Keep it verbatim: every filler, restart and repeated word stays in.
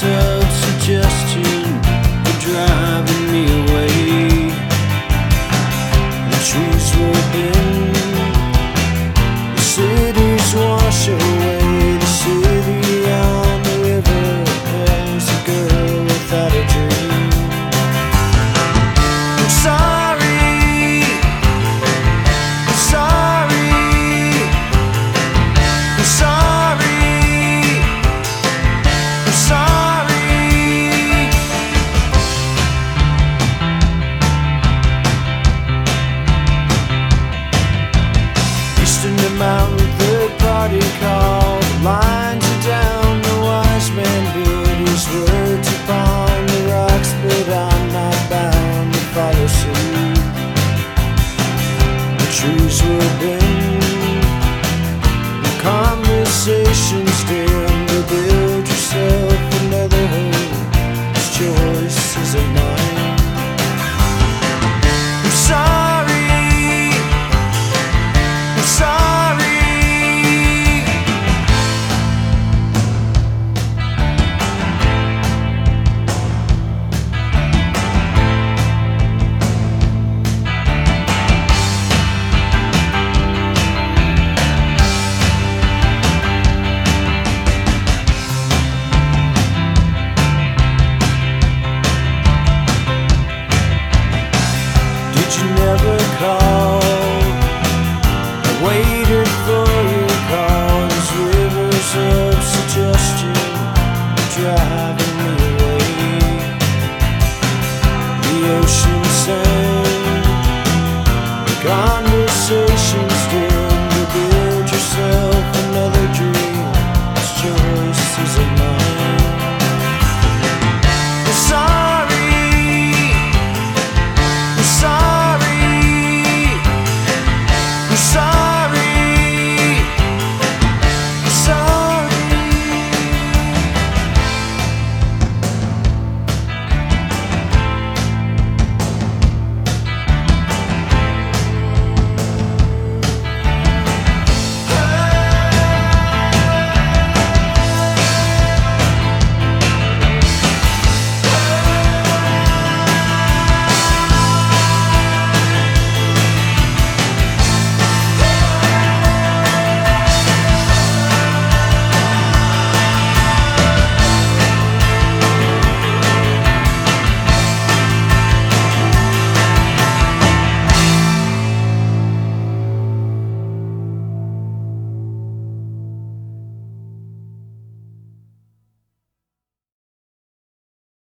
of suggestion for driving me away. The trees were bent, the cities wash away. The city on the river is a girl without a dream. I'm sorry, I'm sorry, I'm sorry, I'm sorry. Easton to Mountain, third party call. Lines are down, the wise man built his words upon the rocks, but I'm not bound to follow suit. The trees were bent, the conversation's dim. To build yourself another home, this choice isn't mine. I'm sorry, I'm sorry. Did you never call? I waited for your call. These rivers of suggestion are driving me away. The ocean sang, gone